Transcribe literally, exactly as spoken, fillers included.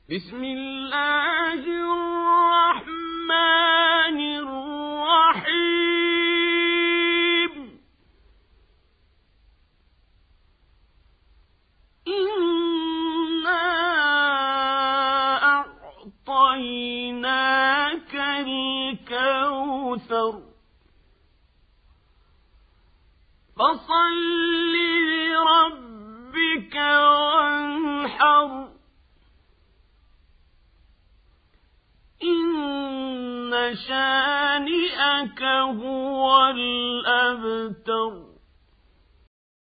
بسم الله الرحمن الرحيم إنا أعطيناك الكوثر فصل لربك وانحر إن شانئك هو الأبتر.